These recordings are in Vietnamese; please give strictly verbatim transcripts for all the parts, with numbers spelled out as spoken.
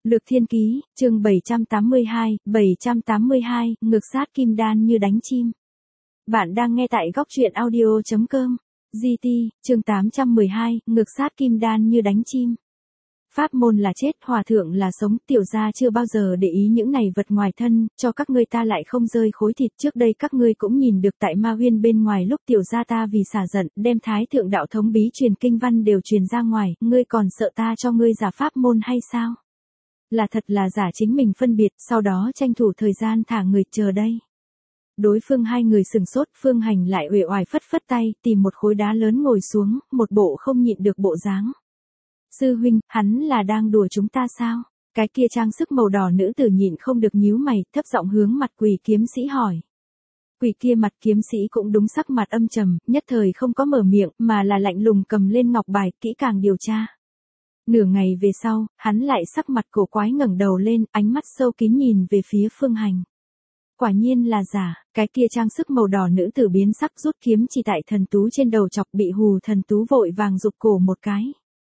Lược Thiên Ký, chương bảy trăm tám mươi hai, bảy trăm tám mươi hai, ngược sát kim đan như đánh chim. Bạn đang nghe tại góc truyện audio chấm com. giê tê, chương tám trăm mười hai, ngược sát kim đan như đánh chim. Pháp môn là chết, hòa thượng là sống, tiểu gia chưa bao giờ để ý những này vật ngoài thân, cho các ngươi ta lại không rơi khối thịt. Trước đây các ngươi cũng nhìn được tại Ma Huyên bên ngoài lúc tiểu gia ta vì xả giận, đem thái thượng đạo thống bí truyền kinh văn đều truyền ra ngoài, ngươi còn sợ ta cho ngươi giả pháp môn hay sao? Là thật là giả chính mình phân biệt, sau đó tranh thủ thời gian thả người chờ đây. Đối phương hai người sừng sốt, Phương Hành lại uể oải phất phất tay, tìm một khối đá lớn ngồi xuống, một bộ không nhịn được bộ dáng. Sư huynh, hắn là đang đùa chúng ta sao? Cái kia trang sức màu đỏ nữ tử nhịn không được nhíu mày, thấp giọng hướng mặt Quỷ kiếm sĩ hỏi. Quỷ kia mặt kiếm sĩ cũng đúng sắc mặt âm trầm, nhất thời không có mở miệng, mà là lạnh lùng cầm lên ngọc bài, kỹ càng điều tra. Nửa ngày về sau, hắn lại sắc mặt cổ quái ngẩng đầu lên, ánh mắt sâu kín nhìn về phía Phương Hành. Quả nhiên là giả, cái kia trang sức màu đỏ nữ tử biến sắc rút kiếm chỉ tại thần tú trên đầu chọc, bị hù thần tú vội vàng rụt cổ một cái.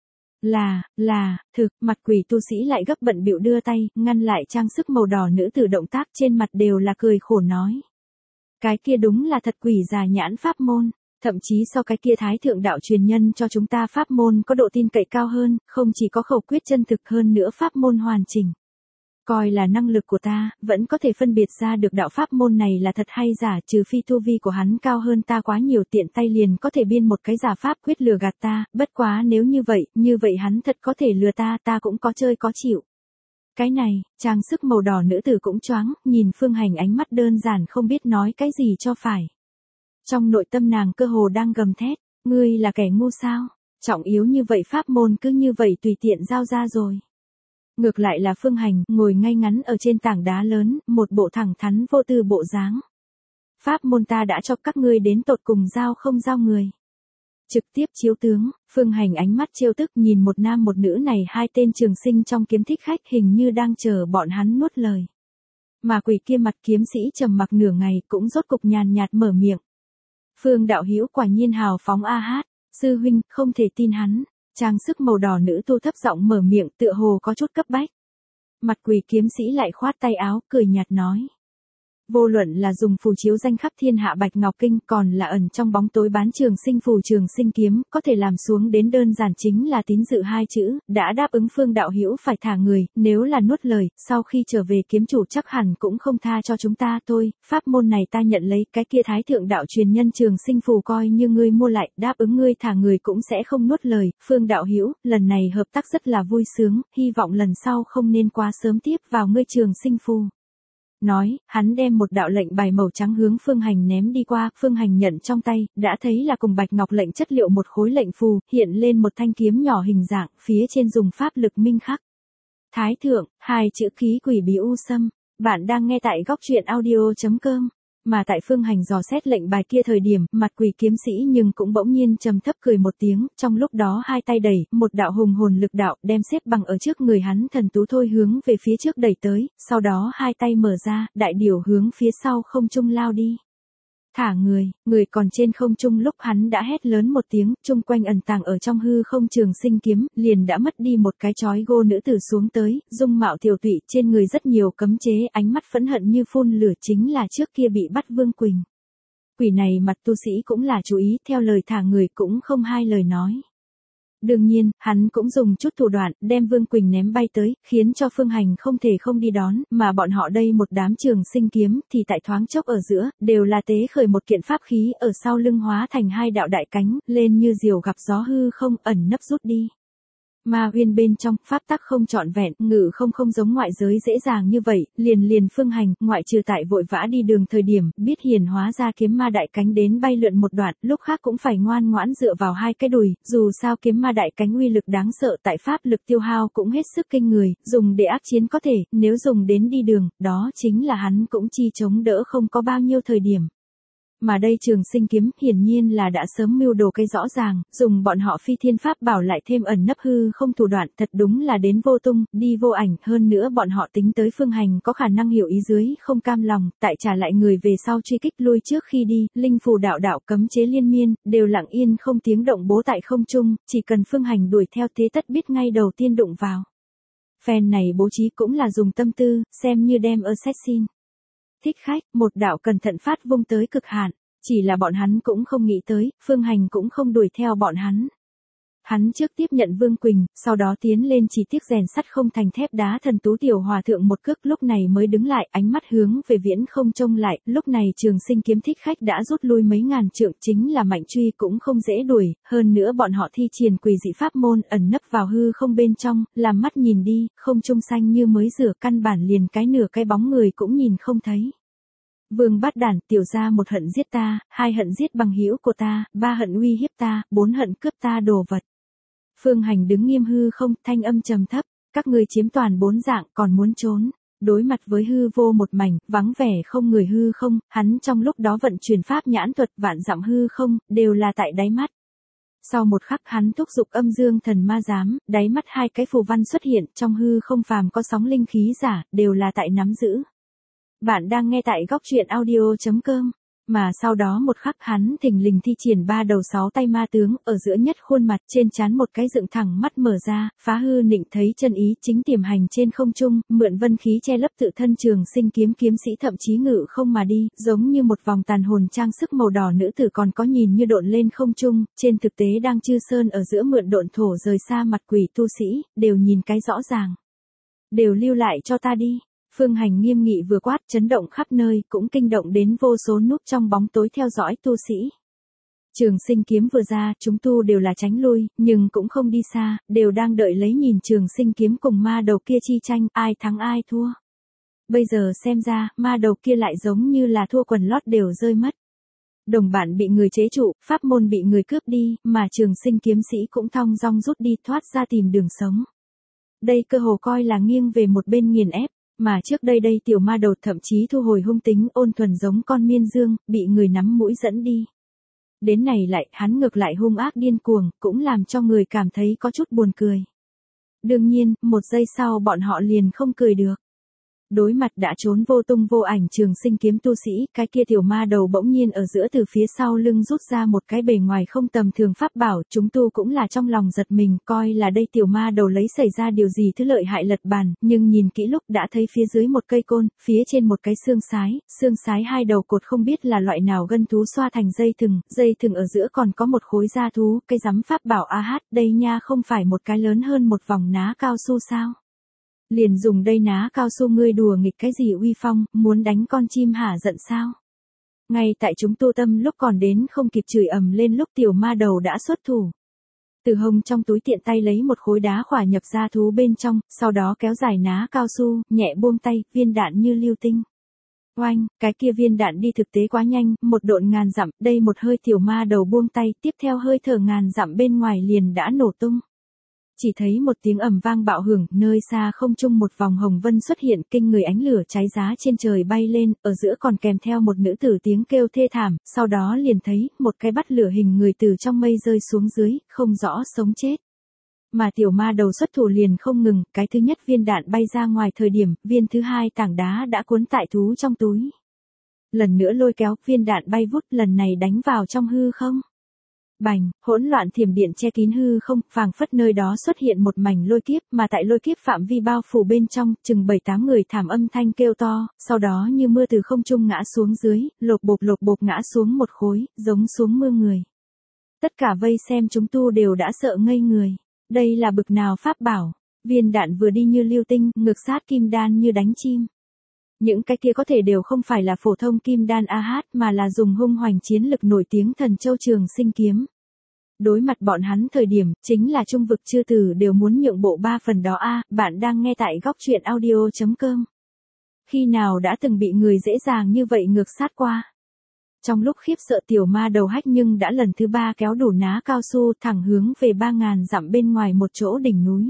Là, là, thực, mặt Quỷ tu sĩ lại gấp bận bịu đưa tay, ngăn lại trang sức màu đỏ nữ tử động tác, trên mặt đều là cười khổ nói. Cái kia đúng là thật quỷ già nhãn pháp môn. Thậm chí so cái kia thái thượng đạo truyền nhân cho chúng ta pháp môn có độ tin cậy cao hơn, không chỉ có khẩu quyết chân thực hơn nữa pháp môn hoàn chỉnh. Coi là năng lực của ta, vẫn có thể phân biệt ra được đạo pháp môn này là thật hay giả, trừ phi tu vi của hắn cao hơn ta quá nhiều, tiện tay liền có thể biên một cái giả pháp quyết lừa gạt ta, bất quá nếu như vậy, như vậy hắn thật có thể lừa ta, ta cũng có chơi có chịu. Cái này, trang sức màu đỏ nữ tử cũng choáng, nhìn Phương Hành ánh mắt đơn giản không biết nói cái gì cho phải. Trong nội tâm nàng cơ hồ đang gầm thét, ngươi là kẻ ngu sao, trọng yếu như vậy pháp môn cứ như vậy tùy tiện giao ra rồi. Ngược lại là Phương Hành, ngồi ngay ngắn ở trên tảng đá lớn, một bộ thẳng thắn vô tư bộ dáng. Pháp môn ta đã cho các ngươi đến tột cùng giao không giao người. Trực tiếp chiếu tướng, Phương Hành ánh mắt trêu tức nhìn một nam một nữ này, hai tên trường sinh trong kiếm thích khách hình như đang chờ bọn hắn nuốt lời. Mà Quỷ kia mặt kiếm sĩ trầm mặc nửa ngày cũng rốt cục nhàn nhạt mở miệng. Phương đạo hữu quả nhiên hào phóng a hát, sư huynh, không thể tin hắn. Trang sức màu đỏ nữ tu thấp giọng mở miệng, tựa hồ có chút cấp bách. Mặt Quỷ kiếm sĩ lại khoát tay áo, cười nhạt nói. Vô luận là dùng phù chiếu danh khắp thiên hạ Bạch Ngọc Kinh, còn là ẩn trong bóng tối bán trường sinh phù trường sinh kiếm, có thể làm xuống đến đơn giản chính là tín dự hai chữ, đã đáp ứng Phương đạo hữu phải thả người, nếu là nuốt lời, sau khi trở về kiếm chủ chắc hẳn cũng không tha cho chúng ta thôi, pháp môn này ta nhận lấy, cái kia thái thượng đạo truyền nhân trường sinh phù coi như ngươi mua lại, đáp ứng ngươi thả người cũng sẽ không nuốt lời, Phương đạo hữu, lần này hợp tác rất là vui sướng, hy vọng lần sau không nên quá sớm tiếp vào ngươi trường sinh phù. Nói, hắn đem một đạo lệnh bài màu trắng hướng Phương Hành ném đi qua, Phương Hành nhận trong tay, đã thấy là cùng bạch ngọc lệnh chất liệu một khối lệnh phù, hiện lên một thanh kiếm nhỏ hình dạng, phía trên dùng pháp lực minh khắc. Thái thượng, hai chữ ký quỷ bí u sâm, bạn đang nghe tại góc truyện audio chấm com. Mà tại Phương Hành dò xét lệnh bài kia thời điểm, mặt Quỷ kiếm sĩ nhưng cũng bỗng nhiên trầm thấp cười một tiếng, trong lúc đó hai tay đẩy, một đạo hùng hồn lực đạo đem xếp bằng ở trước người hắn thần tú thôi hướng về phía trước đẩy tới, sau đó hai tay mở ra, đại điểu hướng phía sau không trung lao đi. Thả người, người còn trên không trung lúc hắn đã hét lớn một tiếng, chung quanh ẩn tàng ở trong hư không trường sinh kiếm, liền đã mất đi một cái chói gô nữ tử xuống tới, dung mạo tiểu tụy, trên người rất nhiều cấm chế, ánh mắt phẫn hận như phun lửa, chính là trước kia bị bắt Vương Quỳnh. Quỷ này mặt tu sĩ cũng là chú ý, theo lời thả người cũng không hai lời nói. Đương nhiên, hắn cũng dùng chút thủ đoạn, đem Vương Quỳnh ném bay tới, khiến cho Phương Hành không thể không đi đón, mà bọn họ đây một đám trường sinh kiếm, thì tại thoáng chốc ở giữa, đều là tế khởi một kiện pháp khí, ở sau lưng hóa thành hai đạo đại cánh, lên như diều gặp gió hư không, ẩn nấp rút đi. Ma Huyên bên trong, pháp tắc không trọn vẹn, ngự không không giống ngoại giới dễ dàng như vậy, liền liền Phương Hành, ngoại trừ tại vội vã đi đường thời điểm, biết hiển hóa ra kiếm ma đại cánh đến bay lượn một đoạn, lúc khác cũng phải ngoan ngoãn dựa vào hai cái đùi, dù sao kiếm ma đại cánh uy lực đáng sợ, tại pháp lực tiêu hao cũng hết sức kinh người, dùng để ác chiến có thể, nếu dùng đến đi đường, đó chính là hắn cũng chi chống đỡ không có bao nhiêu thời điểm. Mà đây trường sinh kiếm hiển nhiên là đã sớm mưu đồ cái rõ ràng, dùng bọn họ phi thiên pháp bảo lại thêm ẩn nấp hư không thủ đoạn, thật đúng là đến vô tung, đi vô ảnh, hơn nữa bọn họ tính tới Phương Hành có khả năng hiểu ý dưới, không cam lòng, tại trả lại người về sau truy kích lui trước khi đi, linh phù đạo đạo cấm chế liên miên, đều lặng yên không tiếng động bố tại không trung, chỉ cần Phương Hành đuổi theo thế tất biết ngay đầu tiên đụng vào. Phen này bố trí cũng là dùng tâm tư, xem như đem assassin. Thích khách, một đạo cẩn thận phát vung tới cực hạn, chỉ là bọn hắn cũng không nghĩ tới, Phương Hành cũng không đuổi theo bọn hắn. Hắn trước tiếp nhận Vương Quỳnh, sau đó tiến lên chỉ tiếc rèn sắt không thành thép đá thần tú tiểu hòa thượng một cước, lúc này mới đứng lại, ánh mắt hướng về viễn không trông lại, lúc này Trường Sinh kiếm thích khách đã rút lui mấy ngàn trượng, chính là Mạnh Truy cũng không dễ đuổi, hơn nữa bọn họ thi triển quỷ dị pháp môn ẩn nấp vào hư không bên trong, làm mắt nhìn đi, không trung xanh như mới rửa, căn bản liền cái nửa cái bóng người cũng nhìn không thấy. Vương Bát Đản, tiểu gia một hận giết ta, hai hận giết bằng hữu của ta, ba hận uy hiếp ta, bốn hận cướp ta đồ vật. Phương Hành đứng nghiêm hư không, thanh âm trầm thấp, các ngươi chiếm toàn bốn dạng còn muốn trốn. Đối mặt với hư vô một mảnh, vắng vẻ không người hư không, hắn trong lúc đó vận chuyển pháp nhãn thuật vạn dặm hư không, đều là tại đáy mắt. Sau một khắc hắn thúc giục âm dương thần ma giám, đáy mắt hai cái phù văn xuất hiện, trong hư không phàm có sóng linh khí giả, đều là tại nắm giữ. Bạn đang nghe tại góc truyện audio chấm com. Mà sau đó một khắc hắn thình lình thi triển ba đầu sáu tay ma tướng, ở giữa nhất khuôn mặt, trên trán một cái dựng thẳng mắt mở ra, phá hư nịnh thấy chân ý, chính tiềm hành trên không trung, mượn vân khí che lấp tự thân Trường Sinh kiếm kiếm sĩ thậm chí ngự không mà đi, giống như một vòng tàn hồn trang sức màu đỏ nữ tử còn có nhìn như độn lên không trung, trên thực tế đang chư sơn ở giữa mượn độn thổ rời xa mặt quỷ tu sĩ, đều nhìn cái rõ ràng. Đều lưu lại cho ta đi. Phương Hành nghiêm nghị vừa quát, chấn động khắp nơi, cũng kinh động đến vô số núp trong bóng tối theo dõi tu sĩ. Trường Sinh kiếm vừa ra, chúng tu đều là tránh lui, nhưng cũng không đi xa, đều đang đợi lấy nhìn Trường Sinh kiếm cùng ma đầu kia chi tranh, ai thắng ai thua. Bây giờ xem ra, ma đầu kia lại giống như là thua quần lót đều rơi mất. Đồng bạn bị người chế trụ, pháp môn bị người cướp đi, mà Trường Sinh kiếm sĩ cũng thong dong rút đi, thoát ra tìm đường sống. Đây cơ hồ coi là nghiêng về một bên nghiền ép. Mà trước đây đây tiểu ma đầu thậm chí thu hồi hung tính, ôn thuần giống con miên dương, bị người nắm mũi dẫn đi. Đến này lại, hắn ngược lại hung ác điên cuồng, cũng làm cho người cảm thấy có chút buồn cười. Đương nhiên, một giây sau bọn họ liền không cười được. Đối mặt đã trốn vô tung vô ảnh Trường Sinh kiếm tu sĩ, cái kia tiểu ma đầu bỗng nhiên ở giữa từ phía sau lưng rút ra một cái bề ngoài không tầm thường pháp bảo, chúng tu cũng là trong lòng giật mình, coi là đây tiểu ma đầu lấy xảy ra điều gì thứ lợi hại lật bàn, nhưng nhìn kỹ lúc đã thấy phía dưới một cây côn, phía trên một cái xương sái, xương sái hai đầu cột không biết là loại nào gân thú xoa thành dây thừng, dây thừng ở giữa còn có một khối da thú, cây rắm pháp bảo a hát, đây nha không phải một cái lớn hơn một vòng ná cao su sao? Liền dùng đây ná cao su ngươi đùa nghịch cái gì uy phong, muốn đánh con chim hả giận sao? Ngay tại chúng tu tâm lúc còn đến không kịp chửi ầm lên lúc tiểu ma đầu đã xuất thủ. Từ hông trong túi tiện tay lấy một khối đá khỏa nhập ra thú bên trong, sau đó kéo dài ná cao su, nhẹ buông tay, viên đạn như lưu tinh. Oanh, cái kia viên đạn đi thực tế quá nhanh, một độn ngàn dặm, đây một hơi tiểu ma đầu buông tay, tiếp theo hơi thở ngàn dặm bên ngoài liền đã nổ tung. Chỉ thấy một tiếng ầm vang bạo hưởng, nơi xa không trung một vòng hồng vân xuất hiện, kinh người ánh lửa cháy giá trên trời bay lên, ở giữa còn kèm theo một nữ tử tiếng kêu thê thảm, sau đó liền thấy một cái bắt lửa hình người từ trong mây rơi xuống dưới, không rõ sống chết. Mà tiểu ma đầu xuất thủ liền không ngừng, cái thứ nhất viên đạn bay ra ngoài thời điểm, viên thứ hai tảng đá đã cuốn tại thú trong túi. Lần nữa lôi kéo, viên đạn bay vút, lần này đánh vào trong hư không. Bành, hỗn loạn thiểm điện che kín hư không, phảng phất nơi đó xuất hiện một mảnh lôi kiếp, mà tại lôi kiếp phạm vi bao phủ bên trong, chừng bảy tám người thảm âm thanh kêu to, sau đó như mưa từ không trung ngã xuống dưới, lột bột lột bột ngã xuống một khối, giống xuống mưa người. Tất cả vây xem chúng tu đều đã sợ ngây người. Đây là bực nào pháp bảo? Viên đạn vừa đi như lưu tinh, ngược sát kim đan như đánh chim. Những cái kia có thể đều không phải là phổ thông kim đan a hát mà là dùng hung hoành chiến lực nổi tiếng thần châu Trường Sinh kiếm. Đối mặt bọn hắn thời điểm, chính là trung vực chư tử đều muốn nhượng bộ ba phần đó a. Bạn đang nghe tại góc truyện audio chấm com. Khi nào đã từng bị người dễ dàng như vậy ngược sát qua? Trong lúc khiếp sợ tiểu ma đầu hách nhưng đã lần thứ ba kéo đủ ná cao su thẳng hướng về ba ngàn dặm bên ngoài một chỗ đỉnh núi.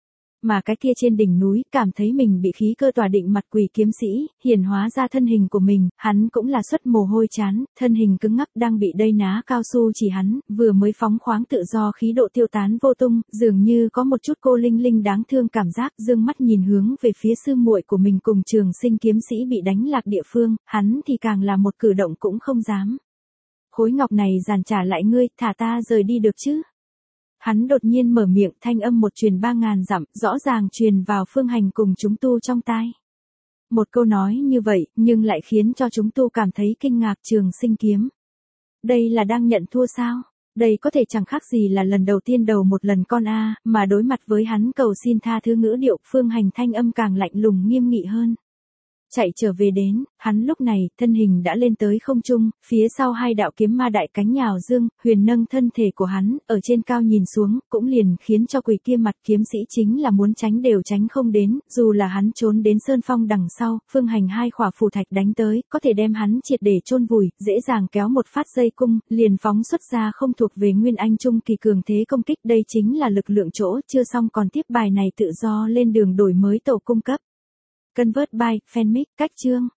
Mà cái kia trên đỉnh núi, cảm thấy mình bị khí cơ tỏa định mặt quỷ kiếm sĩ, hiển hóa ra thân hình của mình, hắn cũng là xuất mồ hôi chán, thân hình cứng ngắc đang bị đây ná cao su chỉ hắn, vừa mới phóng khoáng tự do khí độ tiêu tán vô tung, dường như có một chút cô linh linh đáng thương cảm giác, dương mắt nhìn hướng về phía sư muội của mình cùng Trường Sinh kiếm sĩ bị đánh lạc địa phương, hắn thì càng là một cử động cũng không dám. Khối ngọc này giàn trả lại ngươi, thả ta rời đi được chứ? Hắn đột nhiên mở miệng, thanh âm một truyền ba ngàn dặm, rõ ràng truyền vào Phương Hành cùng chúng tu trong tai. Một câu nói như vậy, nhưng lại khiến cho chúng tu cảm thấy kinh ngạc. Trường sinh kiếm. Đây là đang nhận thua sao? Đây có thể chẳng khác gì là lần đầu tiên đầu một lần con a, mà đối mặt với hắn cầu xin tha thứ ngữ điệu, Phương Hành thanh âm càng lạnh lùng nghiêm nghị hơn. Chạy trở về đến, hắn lúc này, thân hình đã lên tới không trung, phía sau hai đạo kiếm ma đại cánh nhào dương, huyền nâng thân thể của hắn, ở trên cao nhìn xuống, cũng liền khiến cho quỷ kia mặt kiếm sĩ chính là muốn tránh đều tránh không đến, dù là hắn trốn đến sơn phong đằng sau, Phương Hành hai khỏa phù thạch đánh tới, có thể đem hắn triệt để chôn vùi, dễ dàng kéo một phát dây cung, liền phóng xuất ra không thuộc về Nguyên Anh trung kỳ cường thế công kích, đây chính là lực lượng chỗ, chưa xong còn tiếp bài này tự do lên đường đổi mới tổ cung cấp. Convert by, Fanmic, cách chương.